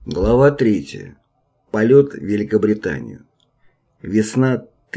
Глава 3. Полет в Великобританию. Весна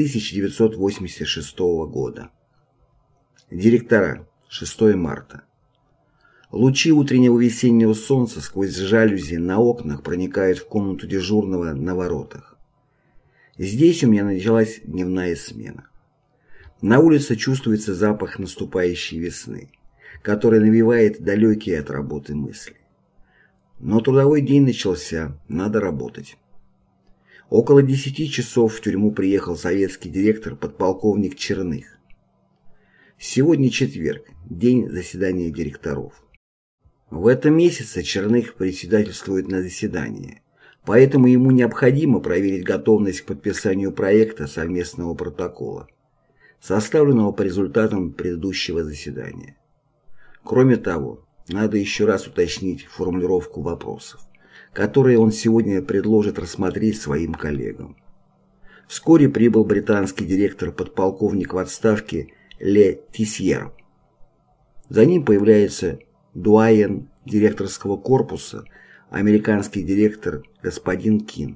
1986 года. Директора. 6 марта. Лучи утреннего весеннего солнца сквозь жалюзи на окнах проникают в комнату дежурного на воротах. Здесь у меня началась дневная смена. На улице чувствуется запах наступающей весны, который навевает далекие от работы мысли. Но трудовой день начался, надо работать. Около 10 часов в тюрьму приехал советский директор подполковник Черных. Сегодня четверг, день заседания директоров. В этом месяце Черных председательствует на заседании, поэтому ему необходимо проверить готовность к подписанию проекта совместного протокола, составленного по результатам предыдущего заседания. Кроме того, надо еще раз уточнить формулировку вопросов, которые он сегодня предложит рассмотреть своим коллегам. Вскоре прибыл британский директор-подполковник в отставке Ле Тисьер. За ним появляется дуаен директорского корпуса, американский директор господин Кин.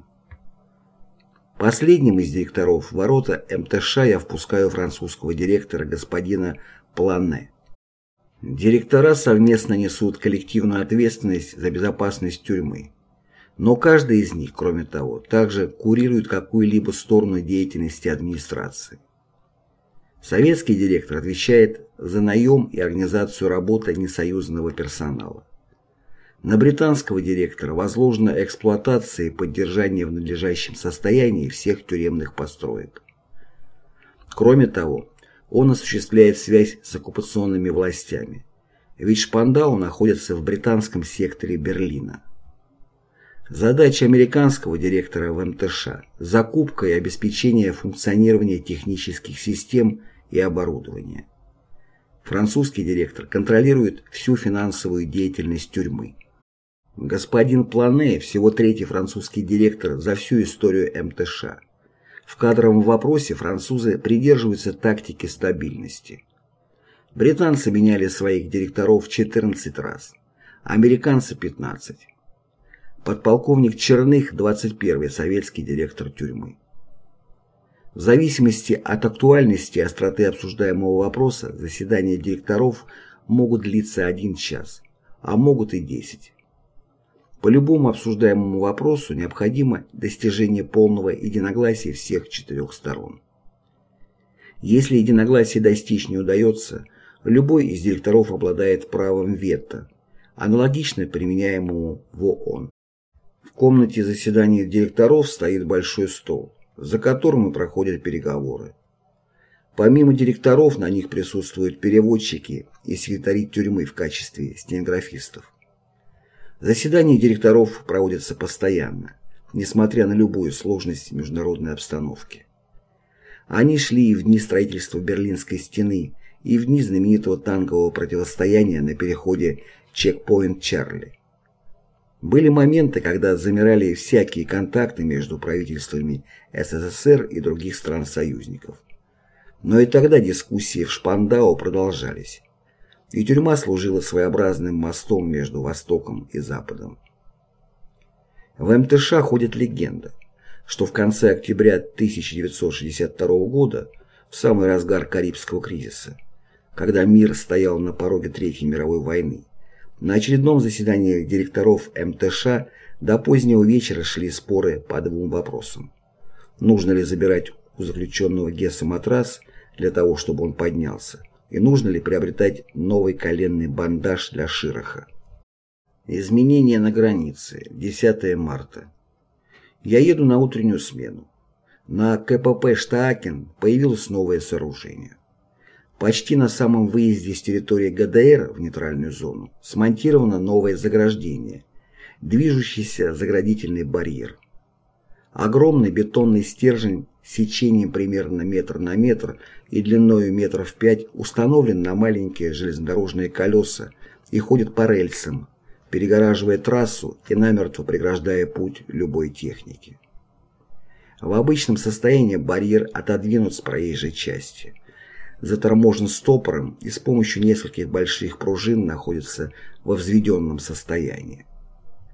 Последним из директоров в ворота МТШ я впускаю французского директора господина Плане. Директора совместно несут коллективную ответственность за безопасность тюрьмы. Но каждый из них, кроме того, также курирует какую-либо сторону деятельности администрации. Советский директор отвечает за наем и организацию работы несоюзного персонала. На британского директора возложена эксплуатация и поддержание в надлежащем состоянии всех тюремных построек. Кроме того, он осуществляет связь с оккупационными властями, ведь Шпандау находится в британском секторе Берлина. Задача американского директора в МТШ – закупка и обеспечение функционирования технических систем и оборудования. Французский директор контролирует всю финансовую деятельность тюрьмы. Господин Плане – всего третий французский директор за всю историю МТШ. В кадровом вопросе французы придерживаются тактики стабильности. Британцы меняли своих директоров 14 раз, американцы – 15. Подполковник Черных – 21-й советский директор тюрьмы. В зависимости от актуальности и остроты обсуждаемого вопроса заседания директоров могут длиться 1 час, а могут и 10. По любому обсуждаемому вопросу необходимо достижение полного единогласия всех 4 сторон. Если единогласие достичь не удается, любой из директоров обладает правом вето, аналогично применяемому в ООН. В комнате заседания директоров стоит большой стол, за которым и проходят переговоры. Помимо директоров на них присутствуют переводчики и секретари тюрьмы в качестве стенографистов. Заседания директоров проводятся постоянно, несмотря на любую сложность международной обстановки. Они шли и в дни строительства Берлинской стены, и в дни знаменитого танкового противостояния на переходе Чекпоинт Чарли. Были моменты, когда замирали всякие контакты между правительствами СССР и других стран-союзников. Но и тогда дискуссии в Шпандау продолжались. И тюрьма служила своеобразным мостом между Востоком и Западом. В МТШ ходит легенда, что в конце октября 1962 года, в самый разгар Карибского кризиса, когда мир стоял на пороге Третьей мировой войны, на очередном заседании директоров МТШ до позднего вечера шли споры по 2 вопросам. Нужно ли забирать у заключенного Гесса матрас для того, чтобы он поднялся? И нужно ли приобретать новый коленный бандаж для Широха? Изменения на границе. 10 марта. Я еду на утреннюю смену. На КПП Штаакен появилось новое сооружение. Почти на самом выезде с территории ГДР в нейтральную зону смонтировано новое заграждение, движущийся заградительный барьер. Огромный бетонный стержень с сечением примерно метр на метр и длиной метров 5 установлен на маленькие железнодорожные колеса и ходит по рельсам, перегораживая трассу и намертво преграждая путь любой техники. В обычном состоянии барьер отодвинут с проезжей части, заторможен стопором и с помощью нескольких больших пружин находится во взведенном состоянии.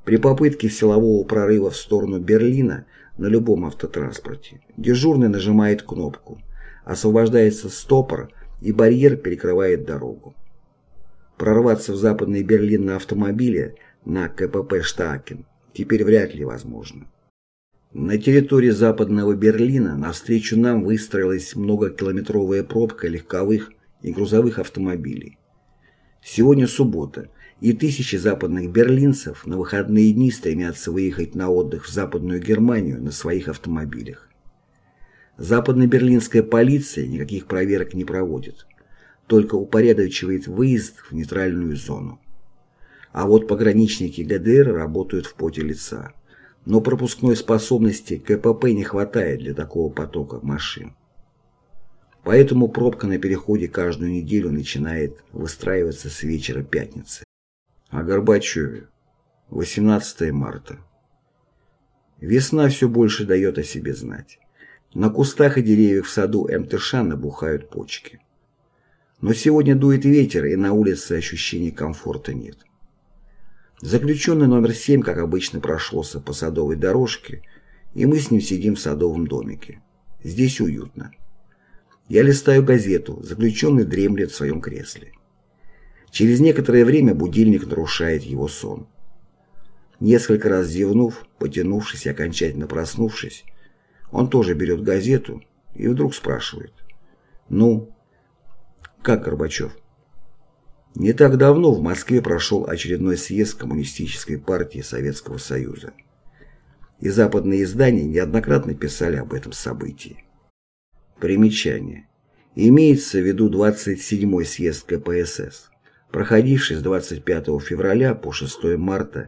При попытке силового прорыва в сторону Берлина на любом автотранспорте дежурный нажимает кнопку, освобождается стопор и барьер перекрывает дорогу. Прорваться в Западный Берлин на автомобиле на КПП Штакен теперь вряд ли возможно. На территории Западного Берлина навстречу нам выстроилась многокилометровая пробка легковых и грузовых автомобилей. Сегодня суббота, и тысячи западных берлинцев на выходные дни стремятся выехать на отдых в Западную Германию на своих автомобилях. Западно-берлинская полиция никаких проверок не проводит, только упорядочивает выезд в нейтральную зону. А вот пограничники ГДР работают в поте лица, но пропускной способности КПП не хватает для такого потока машин. Поэтому пробка на переходе каждую неделю начинает выстраиваться с вечера пятницы. О Горбачеве. 18 марта. Весна все больше дает о себе знать. На кустах и деревьях в саду МТШ набухают почки. Но сегодня дует ветер, и на улице ощущения комфорта нет. Заключенный номер 7, как обычно, прошелся по садовой дорожке, и мы с ним сидим в садовом домике. Здесь уютно. Я листаю газету, заключенный дремлет в своем кресле. Через некоторое время будильник нарушает его сон. Несколько раз зевнув, потянувшись и окончательно проснувшись, он тоже берет газету и вдруг спрашивает: «Ну, как Горбачев?» Не так давно в Москве прошел очередной съезд Коммунистической партии Советского Союза. И западные издания неоднократно писали об этом событии. Примечание. Имеется в виду 27-й съезд КПСС, проходивший с 25 февраля по 6 марта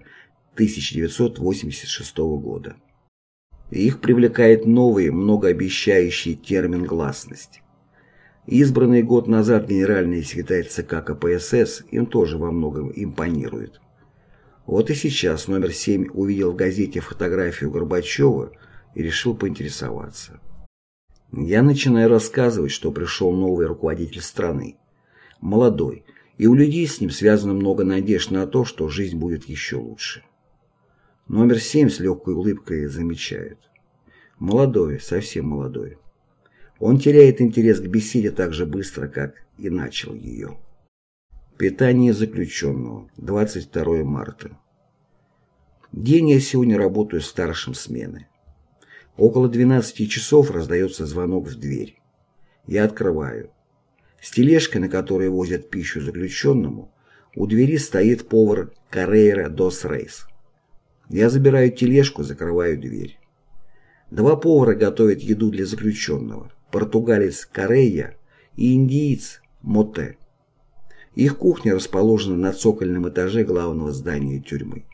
1986 года. Их привлекает новый, многообещающий термин «гласность». Избранный год назад генеральный секретарь ЦК КПСС им тоже во многом импонирует. Вот и сейчас номер 7 увидел в газете фотографию Горбачева и решил поинтересоваться. Я начинаю рассказывать, что пришел новый руководитель страны, молодой, и у людей с ним связано много надежд на то, что жизнь будет еще лучше. Номер 7 с легкой улыбкой замечает: молодой, совсем молодой. Он теряет интерес к беседе так же быстро, как и начал ее. Питание заключенного. 22 марта. День я сегодня работаю старшим смены. Около 12 часов раздается звонок в дверь. Я открываю. С тележкой, на которой возят пищу заключенному, у двери стоит повар Carreira dos Reis. Я забираю тележку, закрываю дверь. Два повара готовят еду для заключенного: португалец Карейя и индиец Моте. Их кухня расположена на цокольном этаже главного здания тюрьмы.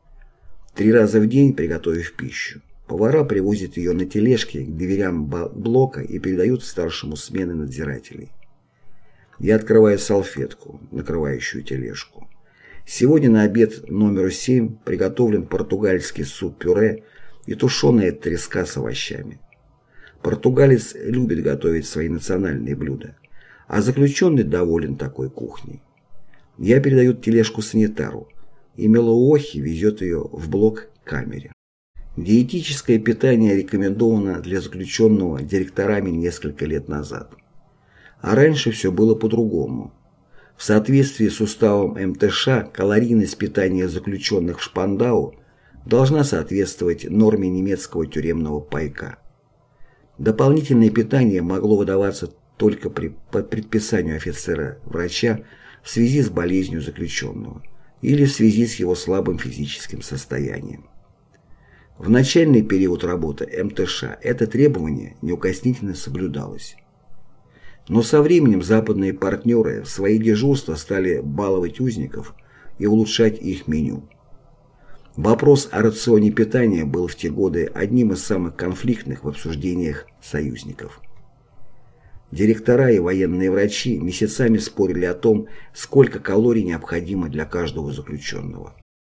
3 раза в день, приготовив пищу, повара привозят ее на тележке к дверям блока и передают старшему смены надзирателей. Я открываю салфетку, накрывающую тележку. Сегодня на обед номеру 7 приготовлен португальский суп-пюре и тушеная треска с овощами. Португалец любит готовить свои национальные блюда, а заключенный доволен такой кухней. Я передаю тележку санитару, и Мелуохи везет ее в блок к камере. Диетическое питание рекомендовано для заключенного директорами несколько лет назад. А раньше все было по-другому. В соответствии с уставом МТШ калорийность питания заключенных в Шпандау должна соответствовать норме немецкого тюремного пайка. Дополнительное питание могло выдаваться только по предписанию офицера-врача в связи с болезнью заключенного или в связи с его слабым физическим состоянием. В начальный период работы МТШ это требование неукоснительно соблюдалось. Но со временем западные партнеры в свои дежурства стали баловать узников и улучшать их меню. Вопрос о рационе питания был в те годы одним из самых конфликтных в обсуждениях союзников. Директора и военные врачи месяцами спорили о том, сколько калорий необходимо для каждого заключенного.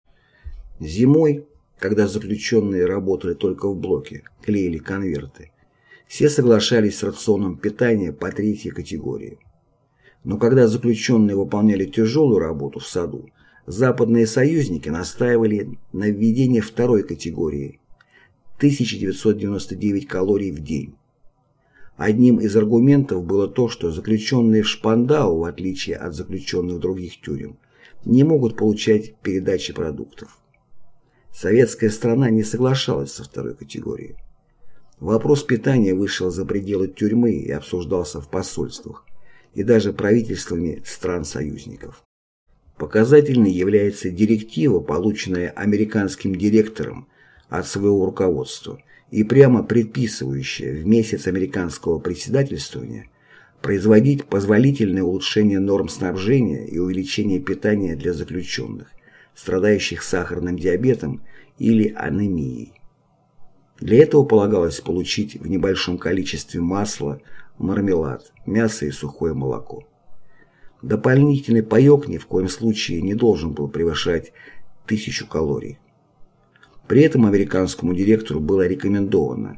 Зимой, когда заключенные работали только в блоке, клеили конверты, все соглашались с рационом питания по 3-й категории. Но когда заключенные выполняли тяжелую работу в саду, западные союзники настаивали на введении второй категории – 1999 калорий в день. Одним из аргументов было то, что заключенные в Шпандау, в отличие от заключенных в других тюрем, не могут получать передачи продуктов. Советская страна не соглашалась со второй категорией. Вопрос питания вышел за пределы тюрьмы и обсуждался в посольствах и даже правительствами стран-союзников. Показательной является директива, полученная американским директором от своего руководства и прямо предписывающая в месяц американского председательствования производить позволительное улучшение норм снабжения и увеличение питания для заключенных, страдающих сахарным диабетом или анемией. Для этого полагалось получить в небольшом количестве масло, мармелад, мясо и сухое молоко. Дополнительный паёк ни в коем случае не должен был превышать 1000 калорий. При этом американскому директору было рекомендовано: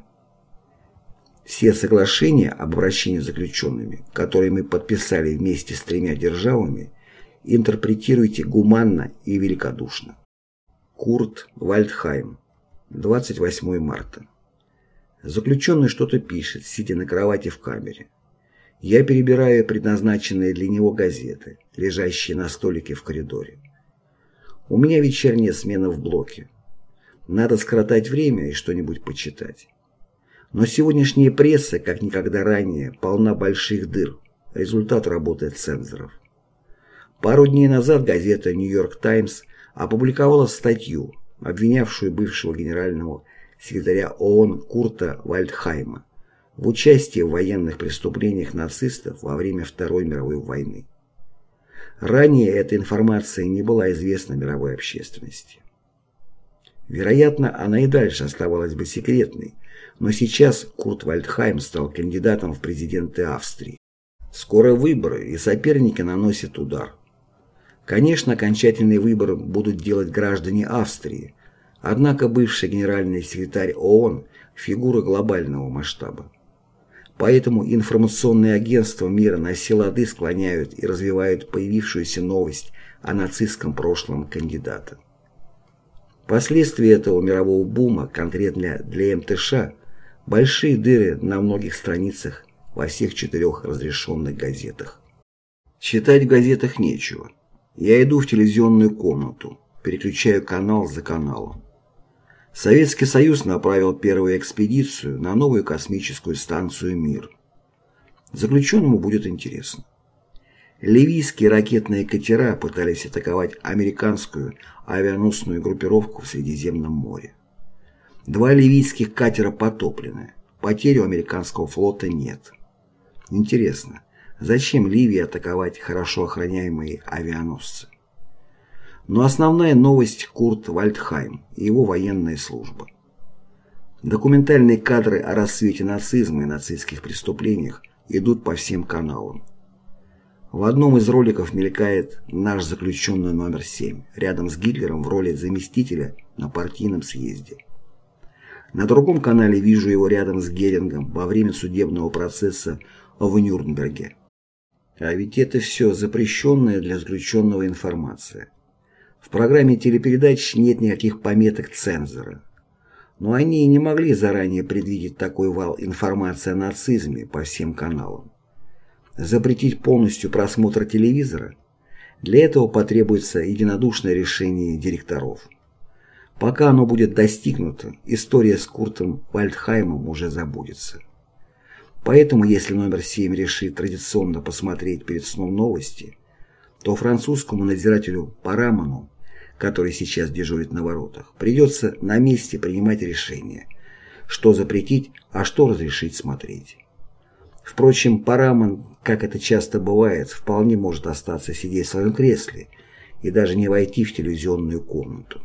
все соглашения об обращении с заключенными, которые мы подписали вместе с 3 державами, интерпретируйте гуманно и великодушно. Курт Вальдхайм, 28 марта. Заключенный что-то пишет, сидя на кровати в камере. Я перебираю предназначенные для него газеты, лежащие на столике в коридоре. У меня вечерняя смена в блоке. Надо скоротать время и что-нибудь почитать. Но сегодняшняя пресса, как никогда ранее, полна больших дыр. Результат работы цензоров. Пару дней назад газета «Нью-Йорк Таймс» опубликовала статью, обвинявшую бывшего генерального секретаря ООН Курта Вальдхайма в участии в военных преступлениях нацистов во время Второй мировой войны. Ранее эта информация не была известна мировой общественности. Вероятно, она и дальше оставалась бы секретной, но сейчас Курт Вальдхайм стал кандидатом в президенты Австрии. Скоро выборы, и соперники наносят удар. Конечно, окончательный выбор будут делать граждане Австрии, однако бывший генеральный секретарь ООН – фигура глобального масштаба. Поэтому информационные агентства мира на все лады склоняют и развивают появившуюся новость о нацистском прошлом кандидата. Последствия этого мирового бума, конкретно для МТШ, большие дыры на многих страницах во всех 4 разрешенных газетах. Читать в газетах нечего. Я иду в телевизионную комнату, переключаю канал за каналом. Советский Союз направил первую экспедицию на новую космическую станцию «Мир». Заключенному будет интересно. Ливийские ракетные катера пытались атаковать американскую авианосную группировку в Средиземном море. 2 ливийских катера потоплены, потерь у американского флота нет. Интересно, зачем Ливии атаковать хорошо охраняемые авианосцы? Но основная новость – Курт Вальдхайм и его военная служба. Документальные кадры о рассвете нацизма и нацистских преступлениях идут по всем каналам. В одном из роликов мелькает наш заключенный номер 7, рядом с Гитлером в роли заместителя на партийном съезде. На другом канале вижу его рядом с Герингом во время судебного процесса в Нюрнберге. А ведь это все запрещенная для заключенного информация. В программе телепередач нет никаких пометок цензора. Но они и не могли заранее предвидеть такой вал информации о нацизме по всем каналам. Запретить полностью просмотр телевизора? Для этого потребуется единодушное решение директоров. Пока оно будет достигнуто, история с Куртом Вальдхаймом уже забудется. Поэтому, если номер 7 решит традиционно посмотреть перед сном новости, то французскому надзирателю Парамону, который сейчас дежурит на воротах, придется на месте принимать решение, что запретить, а что разрешить смотреть. Впрочем, Парамон, как это часто бывает, вполне может остаться сидеть в своем кресле и даже не войти в телевизионную комнату.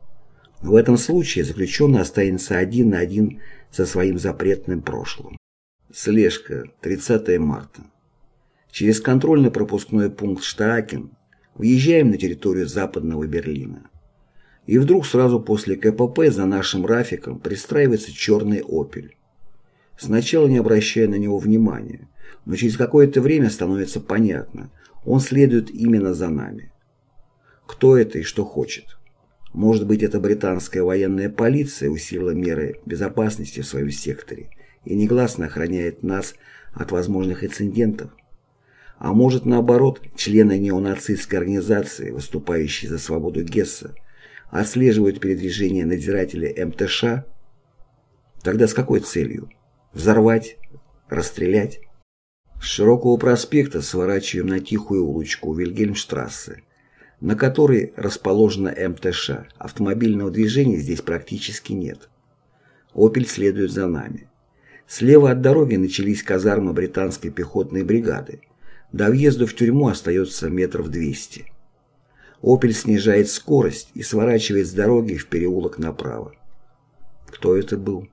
В этом случае заключенный останется один на один со своим запретным прошлым. Слежка, 30 марта. Через контрольно-пропускной пункт Штаакен въезжаем на территорию Западного Берлина. И вдруг сразу после КПП за нашим Рафиком пристраивается черный «Опель». Сначала не обращая на него внимания, но через какое-то время становится понятно, он следует именно за нами. Кто это и что хочет? Может быть, это британская военная полиция усилила меры безопасности в своем секторе и негласно охраняет нас от возможных инцидентов? А может, наоборот, члены неонацистской организации, выступающие за свободу Гесса, отслеживают передвижение надзирателя МТШ? Тогда с какой целью? Взорвать? Расстрелять? С Широкого проспекта сворачиваем на тихую улочку Вильгельмштрассе, на которой расположена МТШ. Автомобильного движения здесь практически нет. «Опель» следует за нами. Слева от дороги начались казармы британской пехотной бригады. До въезда в тюрьму остается метров 200. «Опель» снижает скорость и сворачивает с дороги в переулок направо. Кто это был?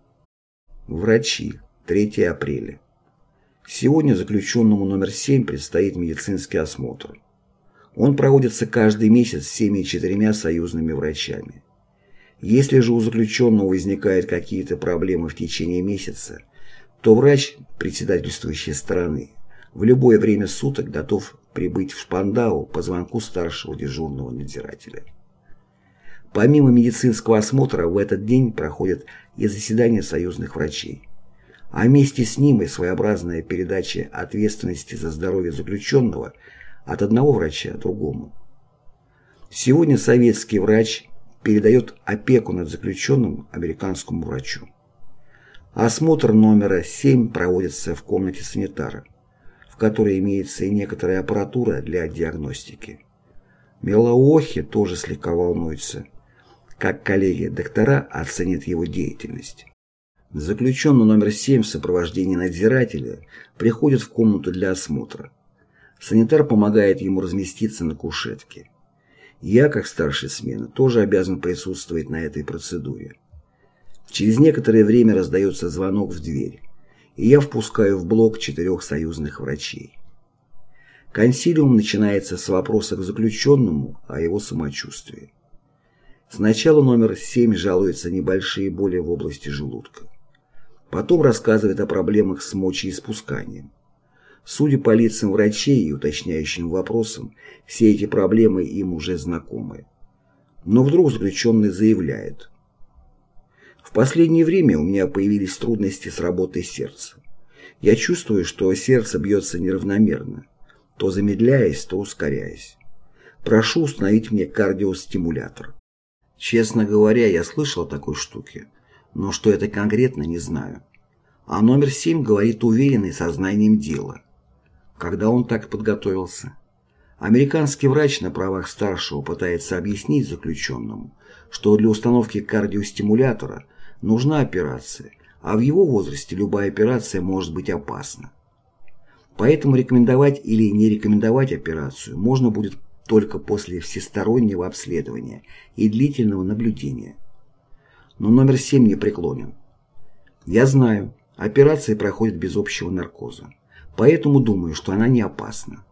Врачи. 3 апреля. Сегодня заключенному номер 7 предстоит медицинский осмотр. Он проводится каждый месяц всеми 4 союзными врачами. Если же у заключенного возникают какие-то проблемы в течение месяца, то врач председательствующей стороны в любое время суток готов прибыть в Шпандау по звонку старшего дежурного надзирателя. Помимо медицинского осмотра в этот день проходят и заседания союзных врачей, а вместе с ним и своеобразная передача ответственности за здоровье заключенного от одного врача другому. Сегодня советский врач передает опеку над заключенным американскому врачу. Осмотр номера 7 проводится в комнате санитара, в которой имеется и некоторая аппаратура для диагностики. Милуохи тоже слегка волнуется, как коллеги-доктора оценят его деятельность. Заключенный номер 7 в сопровождении надзирателя приходит в комнату для осмотра. Санитар помогает ему разместиться на кушетке. Я, как старший смены, тоже обязан присутствовать на этой процедуре. Через некоторое время раздается звонок в дверь, и я впускаю в блок 4 союзных врачей. Консилиум начинается с вопроса к заключенному о его самочувствии. Сначала номер 7 жалуется на небольшие боли в области желудка. Потом рассказывает о проблемах с мочеиспусканием. Судя по лицам врачей и уточняющим вопросам, все эти проблемы им уже знакомы. Но вдруг заключенный заявляет: «В последнее время у меня появились трудности с работой сердца. Я чувствую, что сердце бьется неравномерно, то замедляясь, то ускоряясь. Прошу установить мне кардиостимулятор». Честно говоря, я слышал о такой штуке, но что это конкретно, не знаю. А номер 7 говорит уверенный сознанием дела. Когда он так подготовился? Американский врач на правах старшего пытается объяснить заключенному, что для установки кардиостимулятора нужна операция, а в его возрасте любая операция может быть опасна. Поэтому рекомендовать или не рекомендовать операцию можно будет только после всестороннего обследования и длительного наблюдения. Но номер 7 не преклонен. Я знаю, операция проходит без общего наркоза, поэтому думаю, что она не опасна.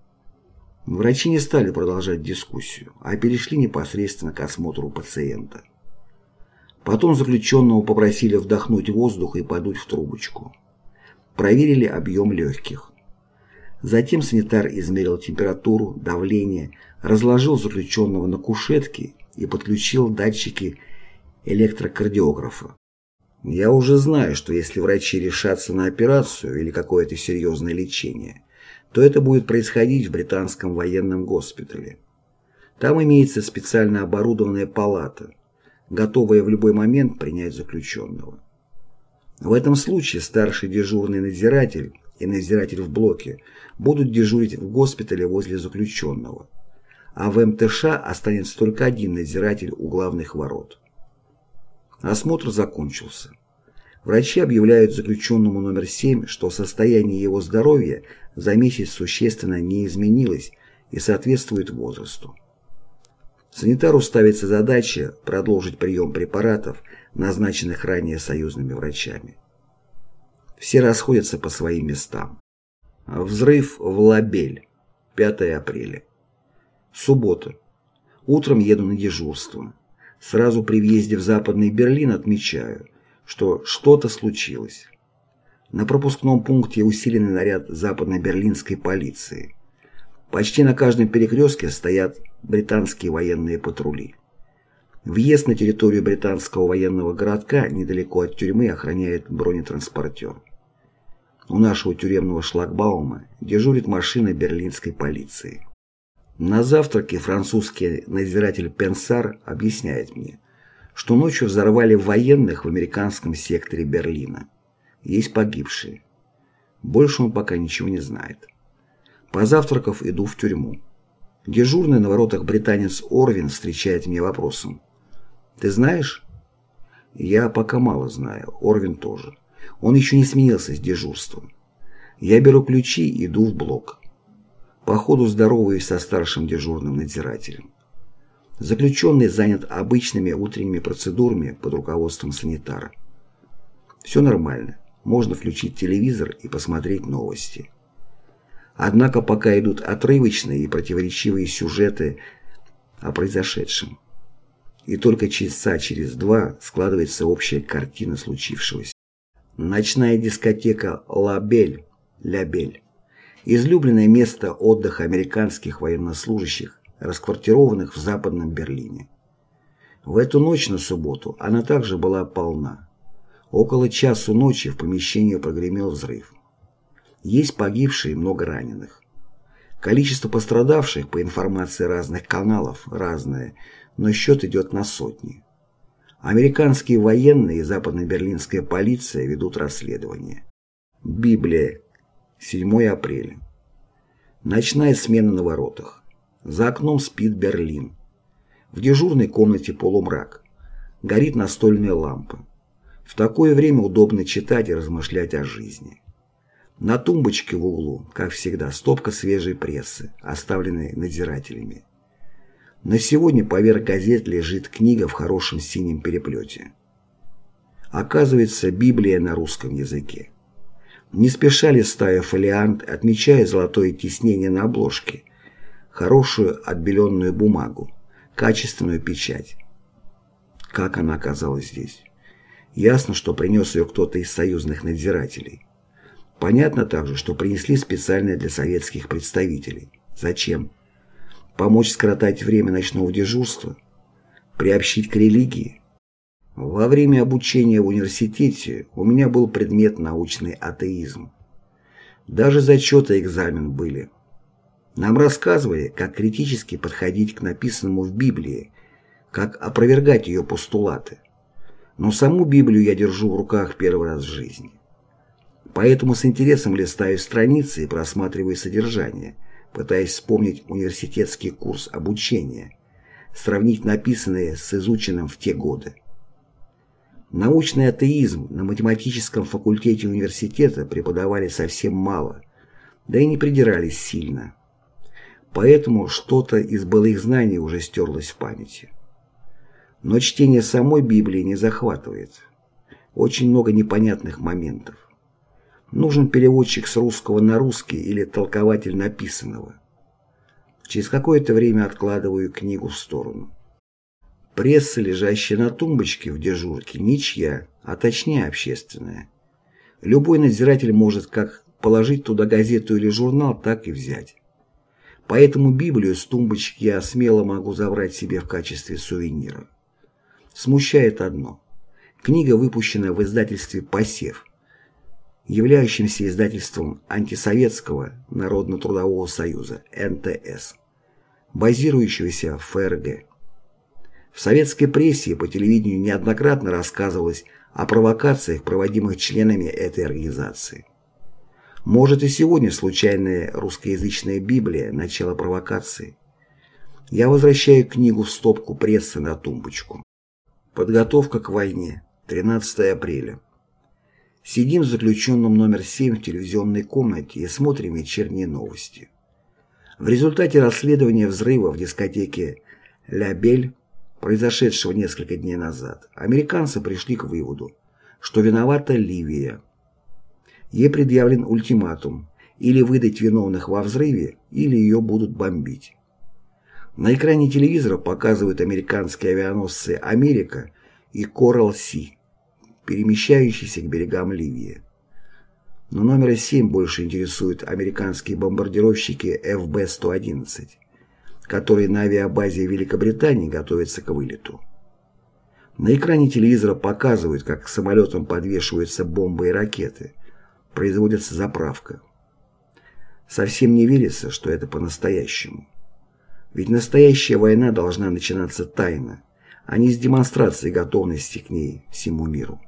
Врачи не стали продолжать дискуссию, а перешли непосредственно к осмотру пациента. Потом заключенного попросили вдохнуть воздух и подуть в трубочку. Проверили объем легких. Затем санитар измерил температуру, давление, разложил заключенного на кушетке и подключил датчики электрокардиографа. Я уже знаю, что если врачи решатся на операцию или какое-то серьезное лечение, то это будет происходить в британском военном госпитале. Там имеется специально оборудованная палата, готовая в любой момент принять заключенного. В этом случае старший дежурный надзиратель и надзиратель в блоке будут дежурить в госпитале возле заключенного, а в МТШ останется только один надзиратель у главных ворот. Осмотр закончился. Врачи объявляют заключенному номер 7, что состояние его здоровья за месяц существенно не изменилось и соответствует возрасту. Санитару ставится задача продолжить прием препаратов, назначенных ранее союзными врачами. Все расходятся по своим местам. Взрыв в Лабель. 5 апреля. Суббота. Утром еду на дежурство. Сразу при въезде в Западный Берлин отмечаю, что что-то случилось. На пропускном пункте усиленный наряд западно-берлинской полиции. Почти на каждом перекрестке стоят британские военные патрули. Въезд на территорию британского военного городка недалеко от тюрьмы охраняет бронетранспортер. У нашего тюремного шлагбаума дежурит машина берлинской полиции. На завтраке французский надзиратель Пенсар объясняет мне, что ночью взорвали военных в американском секторе Берлина. Есть погибшие. Больше он пока ничего не знает. Позавтракав, иду в тюрьму. Дежурный на воротах британец Орвин встречает меня вопросом: «Ты знаешь?» Я пока мало знаю, Орвин тоже. Он еще не сменился с дежурством. Я беру ключи и иду в блок. По ходу здороваюсь со старшим дежурным надзирателем. Заключенный занят обычными утренними процедурами под руководством санитара. Все нормально, можно включить телевизор и посмотреть новости. Однако пока идут отрывочные и противоречивые сюжеты о произошедшем. И только через два складывается общая картина случившегося. Ночная дискотека «Ла Бель», излюбленное место отдыха американских военнослужащих, расквартированных в Западном Берлине. В эту ночь на субботу она также была полна. Около часу ночи в помещении прогремел взрыв. Есть погибшие и много раненых. Количество пострадавших, по информации разных каналов, разное, но счет идет на сотни. Американские военные и западно-берлинская полиция ведут расследование. Библия. 7 апреля. Ночная смена на воротах. За окном спит Берлин. В дежурной комнате полумрак. Горит настольная лампа. В такое время удобно читать и размышлять о жизни. На тумбочке в углу, как всегда, стопка свежей прессы, оставленной надзирателями. На сегодня поверх газет лежит книга в хорошем синем переплете. Оказывается, Библия на русском языке. Не спеша листая фолиант, отмечая золотое тиснение на обложке, хорошую отбеленную бумагу, качественную печать. Как она оказалась здесь? Ясно, что принес ее кто-то из союзных надзирателей. Понятно также, что принесли специально для советских представителей. Зачем? Помочь скоротать время ночного дежурства? Приобщить к религии? Во время обучения в университете у меня был предмет научный атеизм. Даже зачеты и экзамен были. Нам рассказывали, как критически подходить к написанному в Библии, как опровергать ее постулаты. Но саму Библию я держу в руках первый раз в жизни. Поэтому с интересом листаю страницы и просматриваю содержание, пытаясь вспомнить университетский курс обучения, сравнить написанное с изученным в те годы. Научный атеизм на математическом факультете университета преподавали совсем мало, да и не придирались сильно. Поэтому что-то из былых знаний уже стерлось в памяти. Но чтение самой Библии не захватывает. Очень много непонятных моментов. Нужен переводчик с русского на русский или толкователь написанного. Через какое-то время откладываю книгу в сторону. Пресса, лежащая на тумбочке в дежурке, ничья, а точнее общественная. Любой надзиратель может как положить туда газету или журнал, так и взять. Поэтому Библию с тумбочки я смело могу забрать себе в качестве сувенира. Смущает одно. Книга выпущена в издательстве «Посев», являющемся издательством антисоветского Народно-трудового союза НТС, базирующегося в ФРГ. В советской прессе и по телевидению неоднократно рассказывалось о провокациях, проводимых членами этой организации. Может, и сегодня случайная русскоязычная Библия – начало провокации. Я возвращаю книгу в стопку прессы на тумбочку. Подготовка к войне. 13 апреля. Сидим с заключенным номер 7 в телевизионной комнате и смотрим вечерние новости. В результате расследования взрыва в дискотеке «Ля Бель», произошедшего несколько дней назад, американцы пришли к выводу, что виновата Ливия. Ей предъявлен ультиматум: или выдать виновных во взрыве, или ее будут бомбить. На экране телевизора показывают американские авианосцы «Америка» и «Коралл Си», перемещающиеся к берегам Ливии. Но номера 7 больше интересуют американские бомбардировщики ФБ-111, которые на авиабазе Великобритании готовятся к вылету. На экране телевизора показывают, как к самолетам подвешиваются бомбы и ракеты, производится заправка. Совсем не верится, что это по-настоящему. Ведь настоящая война должна начинаться тайно, а не с демонстрацией готовности к ней всему миру.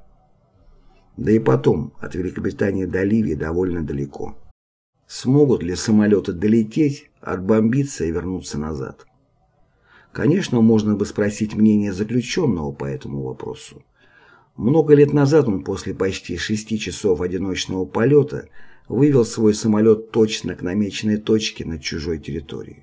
Да и потом, от Великобритании до Ливии довольно далеко. Смогут ли самолеты долететь, отбомбиться и вернуться назад? Конечно, можно бы спросить мнение заключенного по этому вопросу. Много лет назад он после почти 6 часов одиночного полета вывел свой самолет точно к намеченной точке над чужой территорией.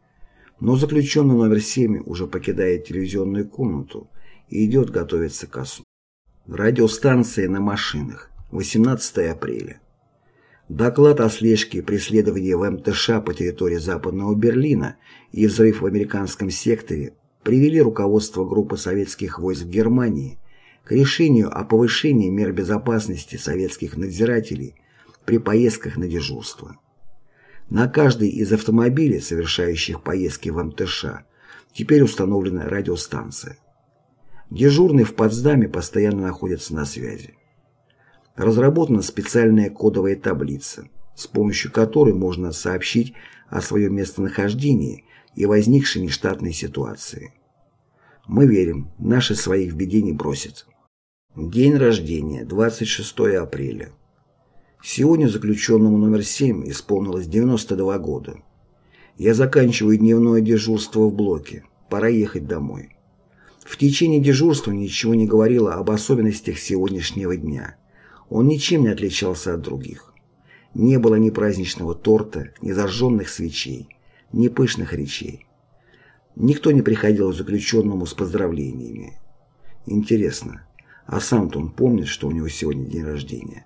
Но заключенный номер 7 уже покидает телевизионную комнату и идет готовиться ко сну. Радиостанции на машинах. 18 апреля. Доклад о слежке и преследовании в МТШ по территории Западного Берлина и взрыв в американском секторе привели руководство группы советских войск в Германии к решению о повышении мер безопасности советских надзирателей при поездках на дежурство. На каждой из автомобилей, совершающих поездки в МТШ, теперь установлена радиостанция. Дежурный в Потсдаме постоянно находится на связи. Разработана специальная кодовая таблица, с помощью которой можно сообщить о своем местонахождении и возникшей нештатной ситуации. Мы верим, наши своих в беде не бросят. День рождения, 26 апреля. Сегодня заключенному номер 7 исполнилось 92 года. Я заканчиваю дневное дежурство в блоке. Пора ехать домой. В течение дежурства ничего не говорило об особенностях сегодняшнего дня. Он ничем не отличался от других. Не было ни праздничного торта, ни зажженных свечей, ни пышных речей. Никто не приходил к заключенному с поздравлениями. Интересно, а сам-то он помнит, что у него сегодня день рождения?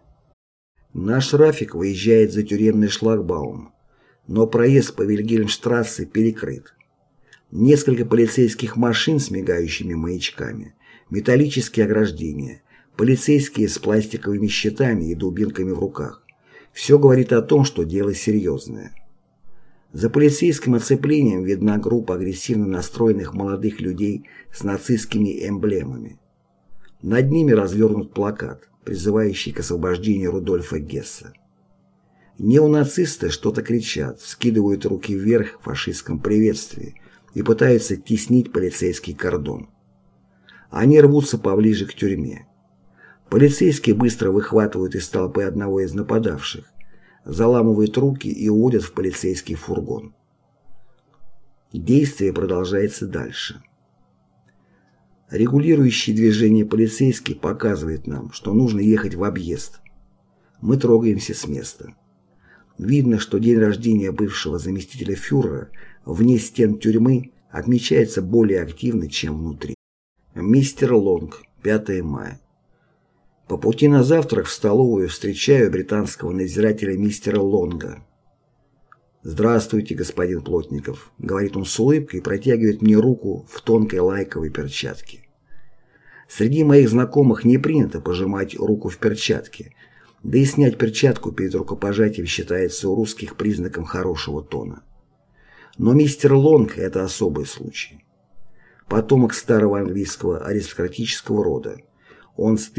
Наш Рафик выезжает за тюремный шлагбаум, но проезд по Вильгельмштрассе перекрыт. Несколько полицейских машин с мигающими маячками, металлические ограждения, полицейские с пластиковыми щитами и дубинками в руках. Все говорит о том, что дело серьезное. За полицейским оцеплением видна группа агрессивно настроенных молодых людей с нацистскими эмблемами. Над ними развернут плакат, призывающий к освобождению Рудольфа Гесса. Неонацисты что-то кричат, вскидывают руки вверх в фашистском приветствии и пытаются теснить полицейский кордон. Они рвутся поближе к тюрьме. Полицейские быстро выхватывают из толпы одного из нападавших, заламывают руки и уводят в полицейский фургон. Действие продолжается дальше. Регулирующий движение полицейский показывает нам, что нужно ехать в объезд. Мы трогаемся с места. Видно, что день рождения бывшего заместителя фюрера вне стен тюрьмы отмечается более активно, чем внутри. Мистер Лонг, 5 мая. По пути на завтрак в столовую встречаю британского надзирателя мистера Лонга. «Здравствуйте, господин Плотников», — говорит он с улыбкой и протягивает мне руку в тонкой лайковой перчатке. Среди моих знакомых не принято пожимать руку в перчатке, да и снять перчатку перед рукопожатием считается у русских признаком хорошего тона. Но мистер Лонг — это особый случай. Потомок старого английского аристократического рода. Он с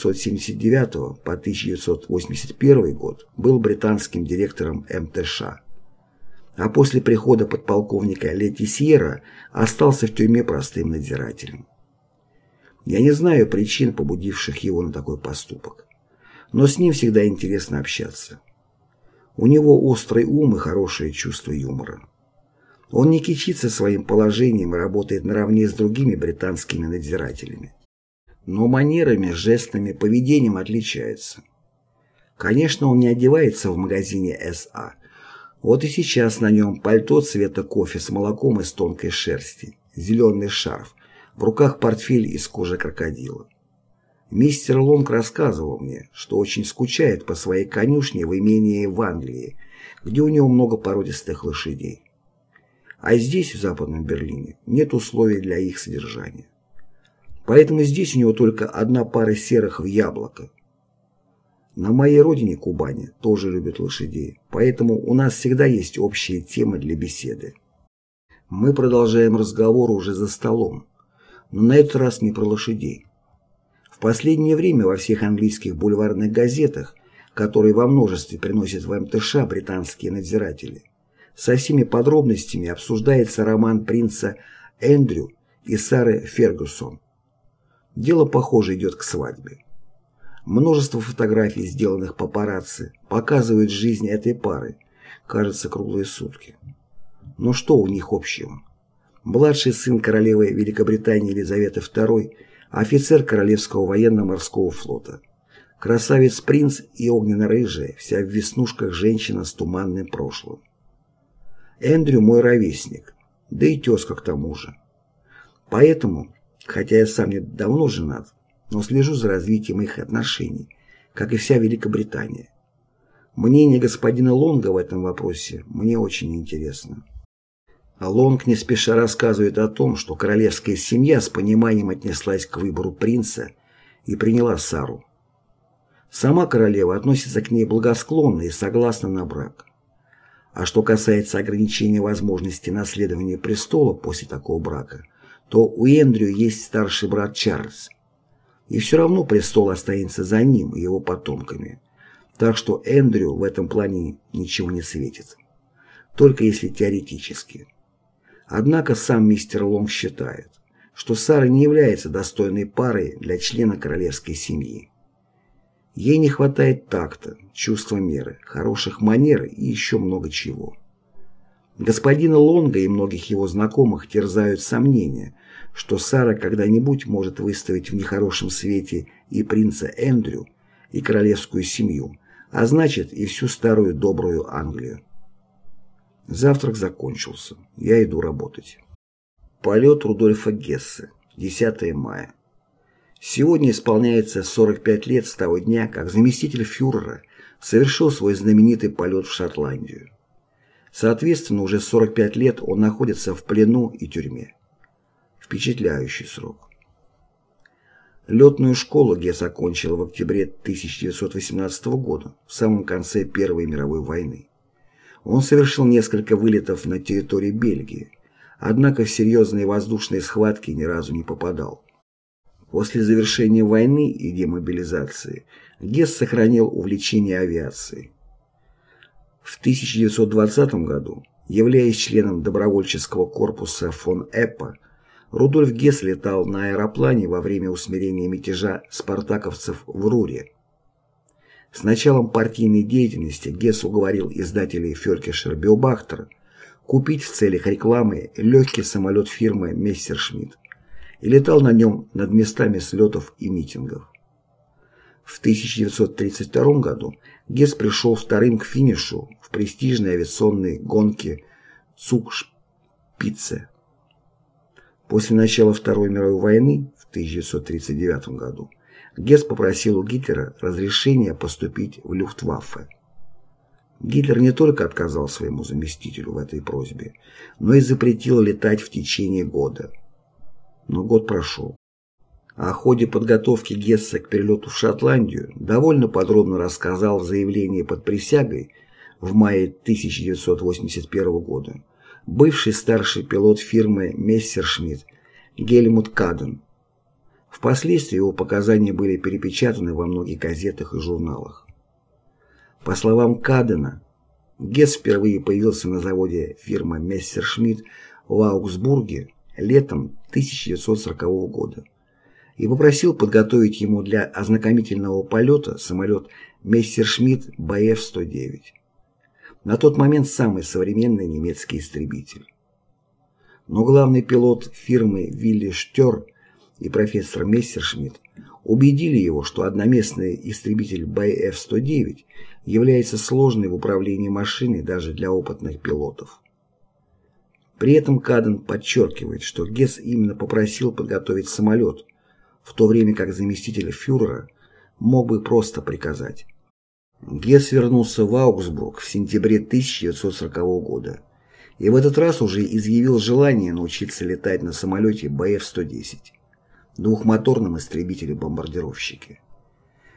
1979 по 1981 год был британским директором МТШ. А после прихода подполковника Летисьера остался в тюрьме простым надзирателем. Я не знаю причин, побудивших его на такой поступок, но с ним всегда интересно общаться. У него острый ум и хорошее чувство юмора. Он не кичится своим положением и работает наравне с другими британскими надзирателями. Но манерами, жестами, поведением отличается. Конечно, он не одевается в магазине СА. Вот и сейчас на нем пальто цвета кофе с молоком из тонкой шерсти, зеленый шарф, в руках портфель из кожи крокодила. Мистер Лонг рассказывал мне, что очень скучает по своей конюшне в имении в Англии, где у него много породистых лошадей. А здесь, в Западном Берлине, нет условий для их содержания. Поэтому здесь у него только одна пара серых в яблоко. На моей родине, Кубани, тоже любят лошадей, поэтому у нас всегда есть общие темы для беседы. Мы продолжаем разговор уже за столом, но на этот раз не про лошадей. В последнее время во всех английских бульварных газетах, которые во множестве приносят в МТШ британские надзиратели, со всеми подробностями обсуждается роман принца Эндрю и Сары Фергюсон. Дело, похоже, идет к свадьбе. Множество фотографий, сделанных папарацци, показывают жизнь этой пары, кажется, круглые сутки. Но что у них общего? Младший сын королевы Великобритании Елизаветы II, офицер Королевского военно-морского флота. Красавец-принц и огненно-рыжая, вся в веснушках женщина с туманным прошлым. Эндрю мой ровесник, да и тезка к тому же. Поэтому, хотя я сам не давно женат, но слежу за развитием их отношений, как и вся Великобритания. Мнение господина Лонга в этом вопросе мне очень интересно. Лонг не спеша рассказывает о том, что королевская семья с пониманием отнеслась к выбору принца и приняла Сару. Сама королева относится к ней благосклонно и согласна на брак. А что касается ограничения возможности наследования престола после такого брака, то у Эндрю есть старший брат Чарльз. И все равно престол останется за ним и его потомками. Так что Эндрю в этом плане ничего не светит. Только если теоретически. Однако сам мистер Лонг считает, что Сара не является достойной парой для члена королевской семьи. Ей не хватает такта, чувства меры, хороших манер и еще много чего. Господина Лонга и многих его знакомых терзают сомнения, что Сара когда-нибудь может выставить в нехорошем свете и принца Эндрю, и королевскую семью, а значит и всю старую добрую Англию. Завтрак закончился. Я иду работать. Полет Рудольфа Гессе. 10 мая. Сегодня исполняется 45 лет с того дня, как заместитель фюрера совершил свой знаменитый полет в Шотландию. Соответственно, уже 45 лет он находится в плену и тюрьме. Впечатляющий срок. Летную школу Гесс окончил в октябре 1918 года, в самом конце Первой мировой войны. Он совершил несколько вылетов на территории Бельгии, однако в серьезные воздушные схватки ни разу не попадал. После завершения войны и демобилизации Гесс сохранил увлечение авиацией. В 1920 году, являясь членом добровольческого корпуса фон Эппа, Рудольф Гесс летал на аэроплане во время усмирения мятежа спартаковцев в Руре. С началом партийной деятельности Гесс уговорил издателей Фелькишер-Биобахтер купить в целях рекламы легкий самолет фирмы Мессершмитт и летал на нем над местами слетов и митингов. В 1932 году Гесс пришел вторым к финишу в престижной авиационной гонке Цугшпитце. После начала Второй мировой войны в 1939 году Гесс попросил у Гитлера разрешения поступить в Люфтваффе. Гитлер не только отказал своему заместителю в этой просьбе, но и запретил летать в течение года. Но год прошел. О ходе подготовки Гесса к перелету в Шотландию довольно подробно рассказал в заявлении под присягой в мае 1981 года бывший старший пилот фирмы Мессершмитт Гельмут Каден. Впоследствии его показания были перепечатаны во многих газетах и журналах. По словам Кадена, Гесс впервые появился на заводе фирмы Мессершмитт в Аугсбурге летом 1940 года и попросил подготовить ему для ознакомительного полета самолет Мессершмитт Bf-109. На тот момент самый современный немецкий истребитель. Но главный пилот фирмы Вилли Штер и профессор Мессершмитт убедили его, что одноместный истребитель Bf-109 является сложной в управлении машиной даже для опытных пилотов. При этом Каден подчеркивает, что Гесс именно попросил подготовить самолет, в то время как заместитель фюрера мог бы просто приказать. Гесс вернулся в Аугсбург в сентябре 1940 года и в этот раз уже изъявил желание научиться летать на самолете Bf-110, двухмоторном истребителе-бомбардировщике.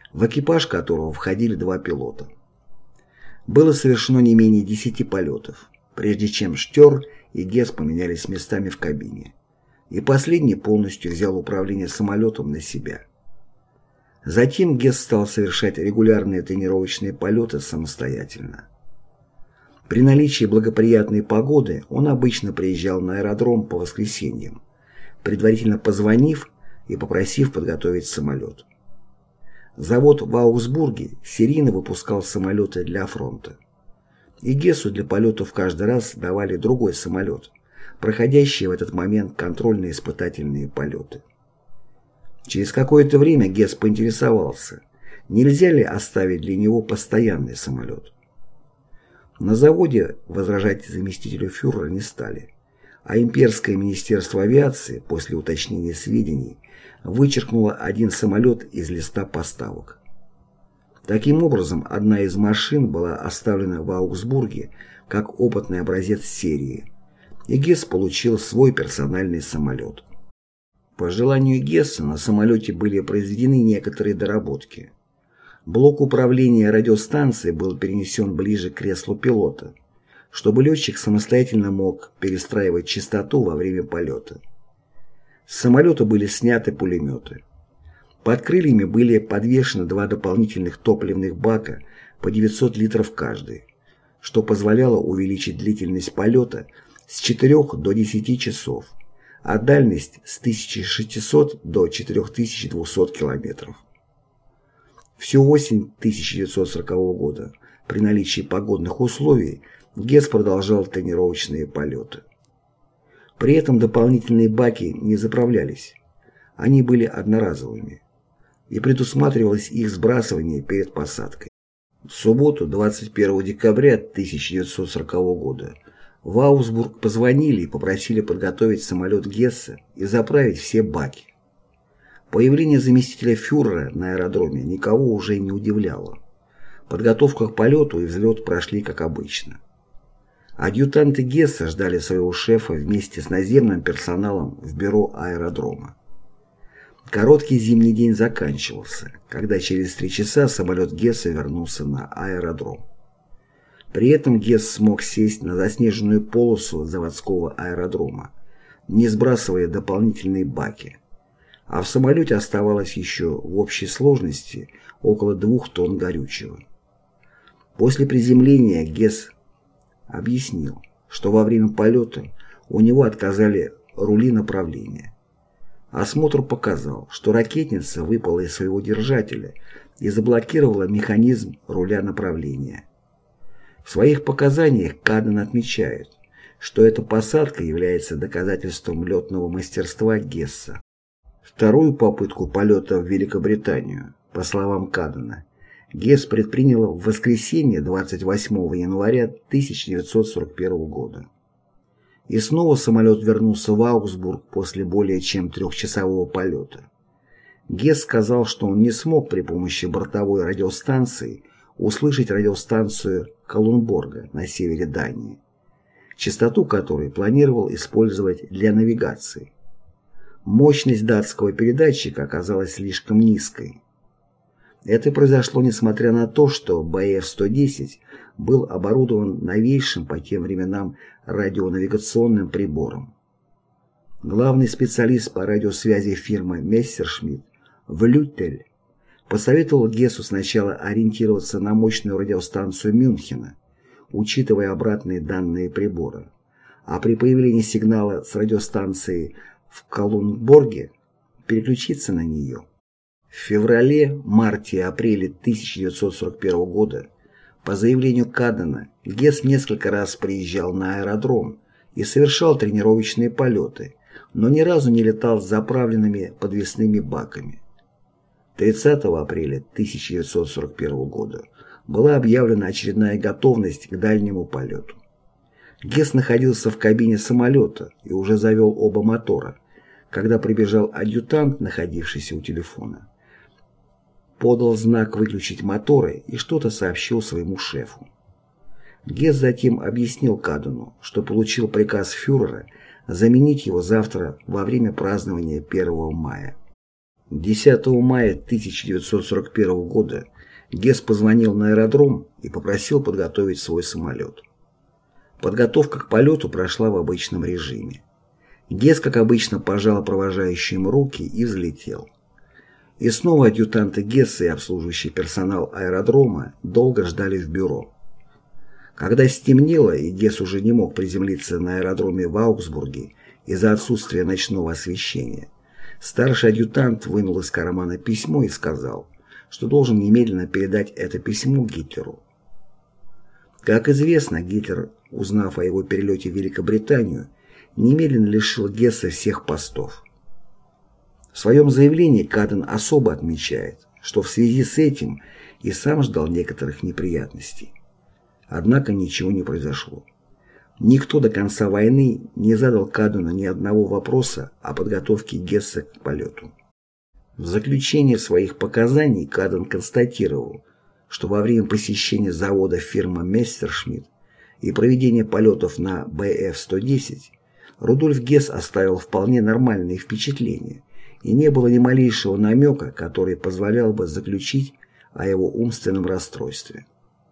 в экипаж которого входили 2 пилота. Было совершено не менее 10 полетов, прежде чем Штёр и Гесс поменялись местами в кабине, и последний полностью взял управление самолетом на себя. Затем Гесс стал совершать регулярные тренировочные полеты самостоятельно. При наличии благоприятной погоды он обычно приезжал на аэродром по воскресеньям, предварительно позвонив и попросив подготовить самолет. Завод в Аугсбурге серийно выпускал самолеты для фронта. И Гессу для полетов каждый раз давали другой самолет, проходящий в этот момент контрольно-испытательные полеты. Через какое-то время Гесс поинтересовался, нельзя ли оставить для него постоянный самолет. На заводе возражать заместителю фюрера не стали, а имперское министерство авиации после уточнения сведений вычеркнуло один самолет из листа поставок. Таким образом, одна из машин была оставлена в Аугсбурге как опытный образец серии, и Гесс получил свой персональный самолет. По желанию Гесса на самолете были произведены некоторые доработки. Блок управления радиостанцией был перенесен ближе к креслу пилота, чтобы летчик самостоятельно мог перестраивать частоту во время полета. С самолета были сняты пулеметы. Под крыльями были подвешены 2 дополнительных топливных бака по 900 литров каждый, что позволяло увеличить длительность полета с 4 до 10 часов, а дальность с 1600 до 4200 километров. Всю осень 1940 года при наличии погодных условий Гесс продолжал тренировочные полеты. При этом дополнительные баки не заправлялись, они были одноразовыми, и предусматривалось их сбрасывание перед посадкой. В субботу, 21 декабря 1940 года, в Аугсбург позвонили и попросили подготовить самолет Гесса и заправить все баки. Появление заместителя фюрера на аэродроме никого уже не удивляло. Подготовка к полету и взлет прошли как обычно. Адъютанты Гесса ждали своего шефа вместе с наземным персоналом в бюро аэродрома. Короткий зимний день заканчивался, когда через 3 часа самолет Гесса вернулся на аэродром. При этом Гесс смог сесть на заснеженную полосу заводского аэродрома, не сбрасывая дополнительные баки. А в самолете оставалось еще в общей сложности около 2 тонн горючего. После приземления Гесс объяснил, что во время полета у него отказали рули направления. Осмотр показал, что ракетница выпала из своего держателя и заблокировала механизм руля направления. В своих показаниях Каден отмечает, что эта посадка является доказательством летного мастерства Гесса. Вторую попытку полета в Великобританию, по словам Кадена, Гесс предпринял в воскресенье 28 января 1941 года. И снова самолет вернулся в Аугсбург после более чем 3-часового полета. Гесс сказал, что он не смог при помощи бортовой радиостанции услышать радиостанцию Калунборга на севере Дании, частоту которой планировал использовать для навигации. Мощность датского передатчика оказалась слишком низкой. Это произошло несмотря на то, что БФ-110 был оборудован новейшим по тем временам радионавигационным прибором. Главный специалист по радиосвязи фирмы Мессершмитт Влютель посоветовал Гессу сначала ориентироваться на мощную радиостанцию Мюнхена, учитывая обратные данные прибора, а при появлении сигнала с радиостанции в Калунборге переключиться на нее. В феврале, марте и апреле 1941 года по заявлению Кадена Гесс несколько раз приезжал на аэродром и совершал тренировочные полеты, но ни разу не летал с заправленными подвесными баками. 30 апреля 1941 года была объявлена очередная готовность к дальнему полету. Гесс находился в кабине самолета и уже завел оба мотора, когда прибежал адъютант, находившийся у телефона. Подал знак выключить моторы и что-то сообщил своему шефу. Гесс затем объяснил Кадену, что получил приказ фюрера заменить его завтра во время празднования 1 мая. 10 мая 1941 года Гесс позвонил на аэродром и попросил подготовить свой самолет. Подготовка к полету прошла в обычном режиме. Гесс, как обычно, пожал провожающим руки и взлетел. И снова адъютанты Гесса и обслуживающий персонал аэродрома долго ждали в бюро. Когда стемнело и Гесс уже не мог приземлиться на аэродроме в Аугсбурге из-за отсутствия ночного освещения, старший адъютант вынул из кармана письмо и сказал, что должен немедленно передать это письмо Гитлеру. Как известно, Гитлер, узнав о его перелете в Великобританию, немедленно лишил Гесса всех постов. В своем заявлении Каден особо отмечает, что в связи с этим и сам ждал некоторых неприятностей. Однако ничего не произошло. Никто до конца войны не задал Кадену ни одного вопроса о подготовке Гесса к полету. В заключение своих показаний Каден констатировал, что во время посещения завода фирмы Мессершмитт и проведения полетов на БФ-110 Рудольф Гесс оставил вполне нормальные впечатления, и не было ни малейшего намека, который позволял бы заключить о его умственном расстройстве.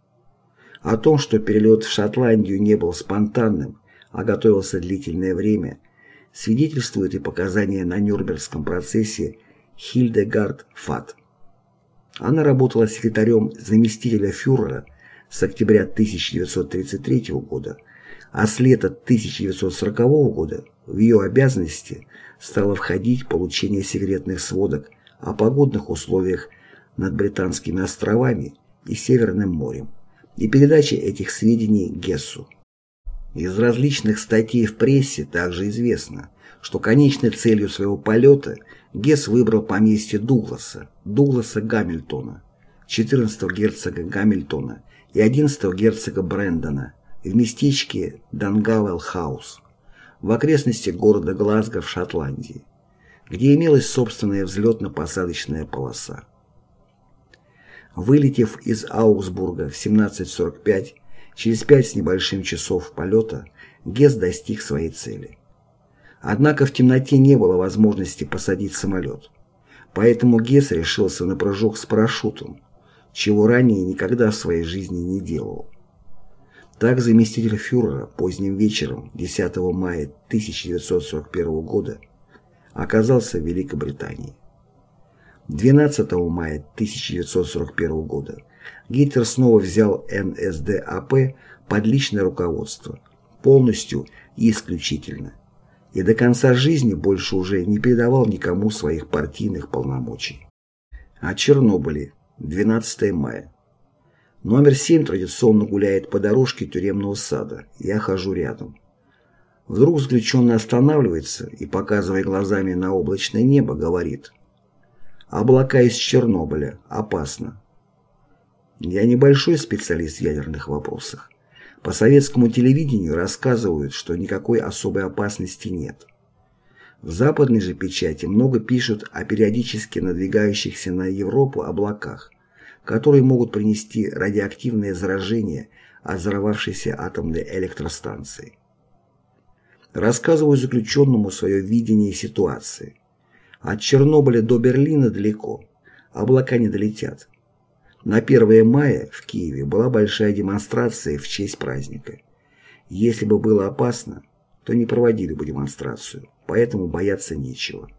О том, что перелет в Шотландию не был спонтанным, а готовился длительное время, свидетельствуют и показания на Нюрнбергском процессе Хильдегард Фат. Она работала секретарем заместителя фюрера с октября 1933 года, а с лета 1940 года в ее обязанности стало входить получение секретных сводок о погодных условиях над Британскими островами и Северным морем и передача этих сведений Гессу. Из различных статей в прессе также известно, что конечной целью своего полета Гесс выбрал поместье Дугласа Гамильтона, 14-го герцога Гамильтона и 11-го герцога Брэндона в местечке Дангавелл-хаус в окрестностях города Глазго в Шотландии, где имелась собственная взлетно-посадочная полоса. Вылетев из Аугсбурга в 17:45, через 5 с небольшим часов полета, Гесс достиг своей цели. Однако в темноте не было возможности посадить самолет, поэтому Гесс решился на прыжок с парашютом, чего ранее никогда в своей жизни не делал. Так заместитель фюрера поздним вечером 10 мая 1941 года оказался в Великобритании. 12 мая 1941 года Гитлер снова взял НСДАП под личное руководство, полностью и исключительно, и до конца жизни больше уже не передавал никому своих партийных полномочий. О Чернобыле. 12 мая. Номер 7 традиционно гуляет по дорожке тюремного сада. Я хожу рядом. Вдруг заключенный останавливается и, показывая глазами на облачное небо, говорит: «Облака из Чернобыля. Опасно». Я небольшой специалист в ядерных вопросах. По советскому телевидению рассказывают, что никакой особой опасности нет. В западной же печати много пишут о периодически надвигающихся на Европу облаках, которые могут принести радиоактивное заражение от взорвавшейся атомной электростанции. Рассказываю заключенному свое видение ситуации. От Чернобыля до Берлина далеко, облака не долетят. На 1 мая в Киеве была большая демонстрация в честь праздника. Если бы было опасно, то не проводили бы демонстрацию, поэтому бояться нечего.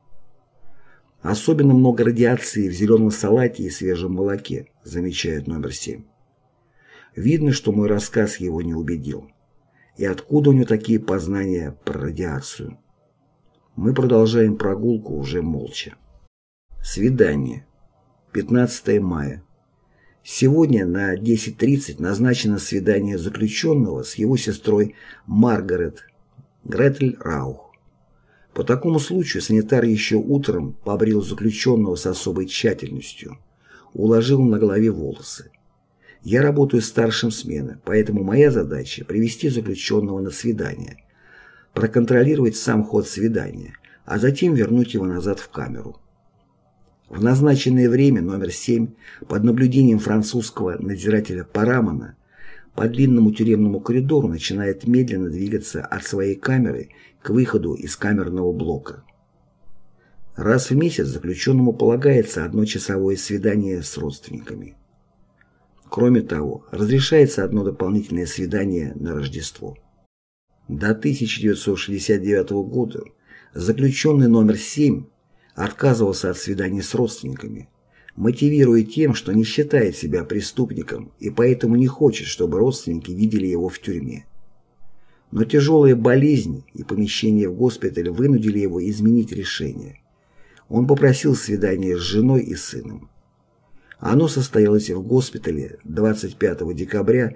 Особенно много радиации в зеленом салате и свежем молоке, замечает номер 7. Видно, что мой рассказ его не убедил. И откуда у него такие познания про радиацию? Мы продолжаем прогулку уже молча. Свидание. 15 мая. Сегодня на 10:30 назначено свидание заключенного с его сестрой Маргарет Гретель Раух. По такому случаю санитар еще утром побрил заключенного с особой тщательностью, уложил на голове волосы. Я работаю старшим смены, поэтому моя задача – привести заключенного на свидание, проконтролировать сам ход свидания, а затем вернуть его назад в камеру. В назначенное время номер 7 под наблюдением французского надзирателя Парамона по длинному тюремному коридору начинает медленно двигаться от своей камеры к выходу из камерного блока. Раз в месяц заключенному полагается одно часовое свидание с родственниками. Кроме того, разрешается одно дополнительное свидание на Рождество. До 1969 года заключенный номер 7 отказывался от свиданий с родственниками, мотивируя тем, что не считает себя преступником и поэтому не хочет, чтобы родственники видели его в тюрьме. Но тяжелая болезнь и помещение в госпиталь вынудили его изменить решение. Он попросил свидания с женой и сыном. Оно состоялось в госпитале 25 декабря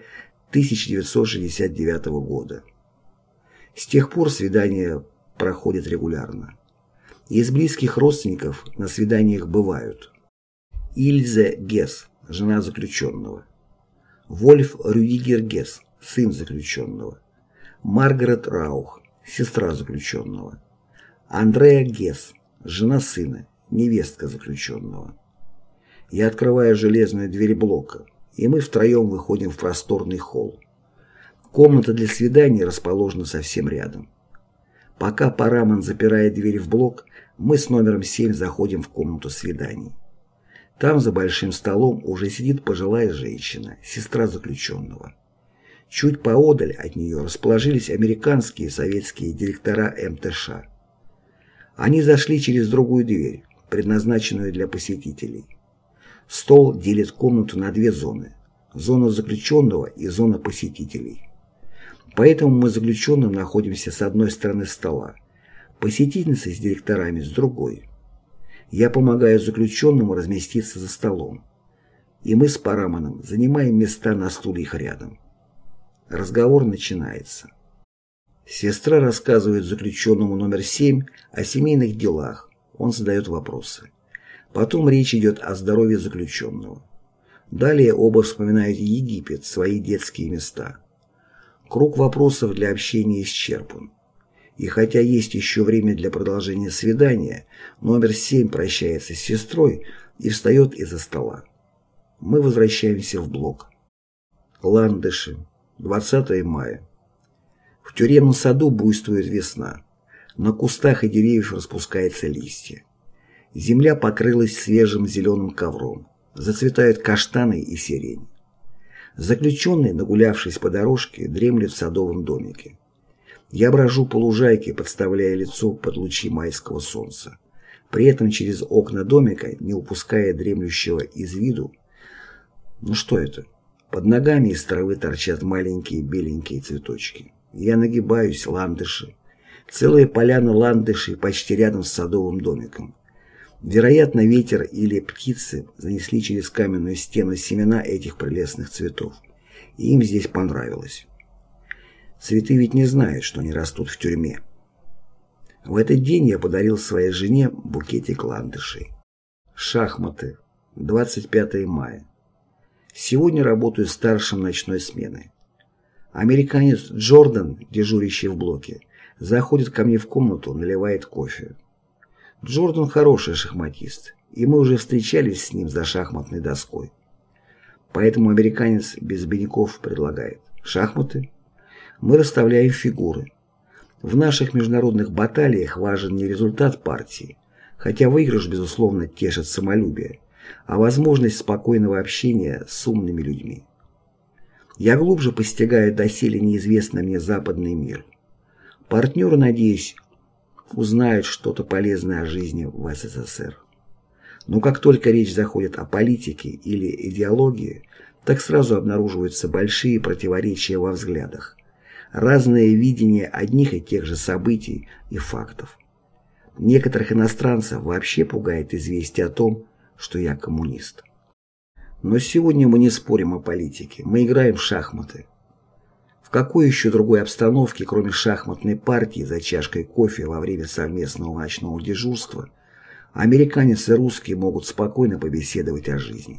1969 года. С тех пор свидания проходят регулярно. Из близких родственников на свиданиях бывают Ильзе Гесс, жена заключенного, Вольф Рюдигер Гесс, сын заключенного, Маргарет Раух, сестра заключенного, Андреа Гесс, жена сына, невестка заключенного. Я открываю железную дверь блока, и мы втроем выходим в просторный холл. Комната для свиданий расположена совсем рядом. Пока Парамон запирает дверь в блок, мы с номером 7 заходим в комнату свиданий. Там за большим столом уже сидит пожилая женщина, сестра заключенного. Чуть поодаль от нее расположились американские и советские директора МТШ. Они зашли через другую дверь, предназначенную для посетителей. Стол делит комнату на две зоны – зона заключенного и зона посетителей. Поэтому мы с заключенным находимся с одной стороны стола, посетительницы с директорами с другой. Я помогаю заключенному разместиться за столом, и мы с Парамоном занимаем места на стульях рядом. Разговор начинается. Сестра рассказывает заключенному номер 7 о семейных делах, он задает вопросы. Потом речь идет о здоровье заключенного. Далее оба вспоминают Египет, свои детские места. Круг вопросов для общения исчерпан. И хотя есть еще время для продолжения свидания, номер 7 прощается с сестрой и встает из-за стола. Мы возвращаемся в блок. Ландыши. 20 мая. В тюремном саду буйствует весна. На кустах и деревьях распускаются листья. Земля покрылась свежим зеленым ковром. Зацветают каштаны и сирень. Заключенный, нагулявшись по дорожке, дремлет в садовом домике. Я брожу по лужайке, подставляя лицо под лучи майского солнца, при этом через окна домика, не упуская дремлющего из виду. Ну что это? Под ногами из травы торчат маленькие беленькие цветочки. Я нагибаюсь, ландыши. Целая поляна ландышей почти рядом с садовым домиком. Вероятно, ветер или птицы занесли через каменную стену семена этих прелестных цветов, и им здесь понравилось. Цветы ведь не знают, что они растут в тюрьме. В этот день я подарил своей жене букетик ландышей. Шахматы. 25 мая. Сегодня работаю старшим ночной смены. Американец Джордан, дежурящий в блоке, заходит ко мне в комнату, наливает кофе. Джордан хороший шахматист, и мы уже встречались с ним за шахматной доской. Поэтому американец без обиняков предлагает: шахматы? Мы расставляем фигуры. В наших международных баталиях важен не результат партии, хотя выигрыш, безусловно, тешит самолюбие, а возможность спокойного общения с умными людьми. Я глубже постигаю доселе неизвестный мне западный мир. Партнеры, надеюсь, узнают что-то полезное о жизни в СССР. Но как только речь заходит о политике или идеологии, так сразу обнаруживаются большие противоречия во взглядах, разное видение одних и тех же событий и фактов. Некоторых иностранцев вообще пугает известие о том, что я коммунист. Но сегодня мы не спорим о политике, мы играем в шахматы. В какой еще другой обстановке, кроме шахматной партии за чашкой кофе во время совместного ночного дежурства, американец и русские могут спокойно побеседовать о жизни?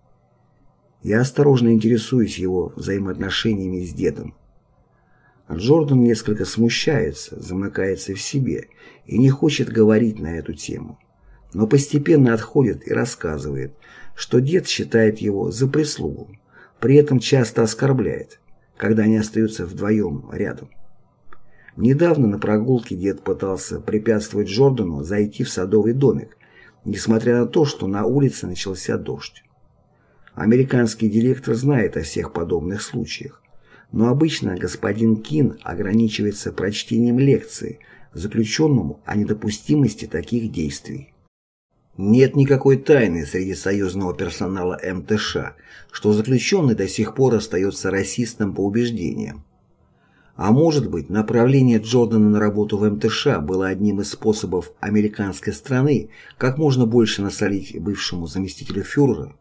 Я осторожно интересуюсь его взаимоотношениями с дедом. Джордан несколько смущается, замыкается в себе и не хочет говорить на эту тему, но постепенно отходит и рассказывает, что дед считает его за прислугу, при этом часто оскорбляет, когда они остаются вдвоем рядом. Недавно на прогулке дед пытался препятствовать Джордану зайти в садовый домик, несмотря на то, что на улице начался дождь. Американский директор знает о всех подобных случаях, но обычно господин Кин ограничивается прочтением лекции заключенному о недопустимости таких действий. Нет никакой тайны среди союзного персонала МТШ, что заключенный до сих пор остается расистом по убеждениям. А может быть, направление Джордана на работу в МТШ было одним из способов американской страны как можно больше насолить бывшему заместителю фюрера?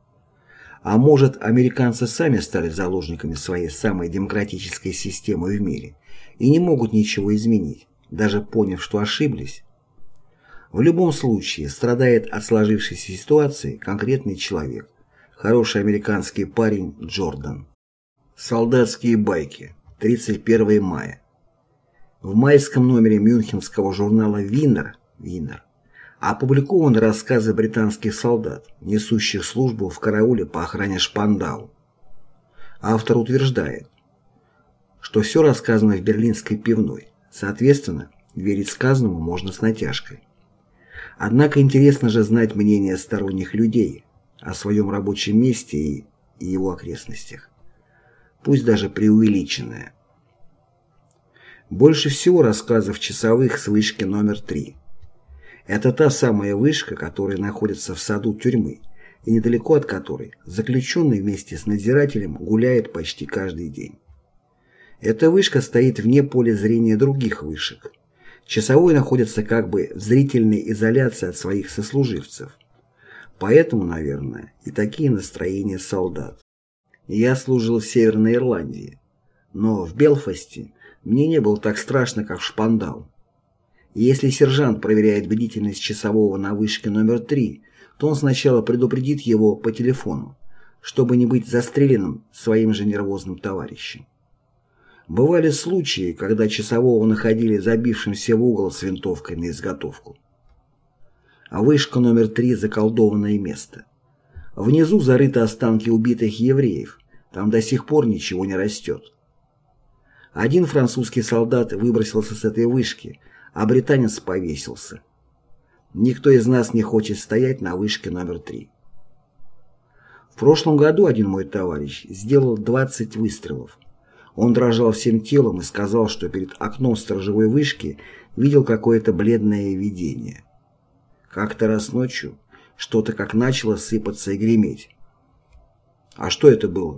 А может, американцы сами стали заложниками своей самой демократической системы в мире и не могут ничего изменить, даже поняв, что ошиблись? В любом случае, страдает от сложившейся ситуации конкретный человек, хороший американский парень Джордан. Солдатские байки. 31 мая. В майском номере мюнхенского журнала «Винер» опубликованы рассказы британских солдат, несущих службу в карауле по охране Шпандау. Автор утверждает, что все рассказано в берлинской пивной, соответственно, верить сказанному можно с натяжкой. Однако интересно же знать мнение сторонних людей о своем рабочем месте и его окрестностях, пусть даже преувеличенное. Больше всего рассказов часовых с вышки номер 3. Это та самая вышка, которая находится в саду тюрьмы, и недалеко от которой заключенный вместе с надзирателем гуляет почти каждый день. Эта вышка стоит вне поля зрения других вышек. Часовой находится как бы в зрительной изоляции от своих сослуживцев. Поэтому, наверное, и такие настроения солдат. Я служил в Северной Ирландии, но в Белфасте мне не было так страшно, как в Шпандау. И если сержант проверяет бдительность часового на вышке номер 3, то он сначала предупредит его по телефону, чтобы не быть застреленным своим же нервозным товарищем. Бывали случаи, когда часового находили забившимся в угол с винтовкой на изготовку. А вышка номер 3 – заколдованное место. Внизу зарыты останки убитых евреев, там до сих пор ничего не растет. Один французский солдат выбросился с этой вышки, а британец повесился. Никто из нас не хочет стоять на вышке номер 3. В прошлом году один мой товарищ сделал 20 выстрелов. Он дрожал всем телом и сказал, что перед окном сторожевой вышки видел какое-то бледное видение. Как-то раз ночью что-то как начало сыпаться и греметь. А что это было?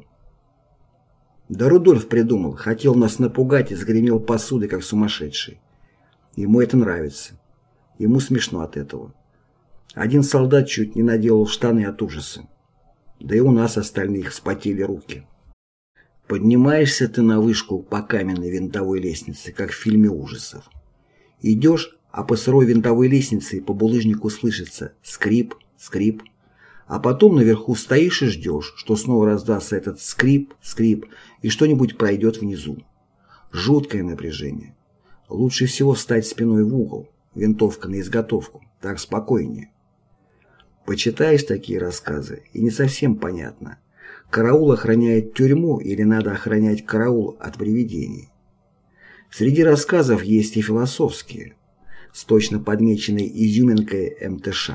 Да Рудольф придумал, хотел нас напугать и загремел посудой, как сумасшедший. Ему это нравится. Ему смешно от этого. Один солдат чуть не наделал в штаны от ужаса. Да и у нас остальных вспотели руки. Поднимаешься ты на вышку по каменной винтовой лестнице, как в фильме ужасов. Идешь, а по сырой винтовой лестнице по булыжнику слышится скрип, скрип. А потом наверху стоишь и ждешь, что снова раздастся этот скрип, скрип, и что-нибудь пройдет внизу. Жуткое напряжение. Лучше всего встать спиной в угол, винтовка на изготовку, так спокойнее. Почитаешь такие рассказы, и не совсем понятно, караул охраняет тюрьму или надо охранять караул от привидений. Среди рассказов есть и философские, с точно подмеченной изюминкой МТШ.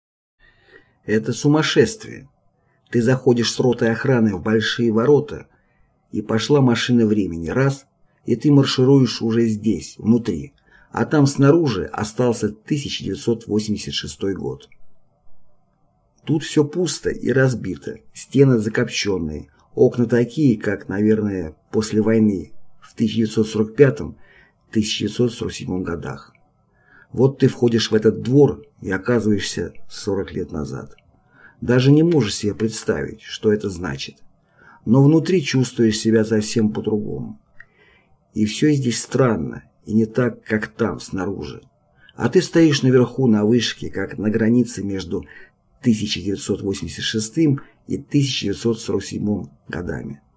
Это сумасшествие. Ты заходишь с ротой охраны в большие ворота, и пошла машина времени, раз, и ты маршируешь уже здесь, внутри, а там снаружи остался 1986 год. Тут все пусто и разбито, стены закопченные, окна такие, как, наверное, после войны в 1945-1947 годах. Вот ты входишь в этот двор и оказываешься 40 лет назад. Даже не можешь себе представить, что это значит. Но внутри чувствуешь себя совсем по-другому. И все здесь странно, и не так, как там, снаружи. А ты стоишь наверху на вышке, как на границе между 1986 и 1947 годами.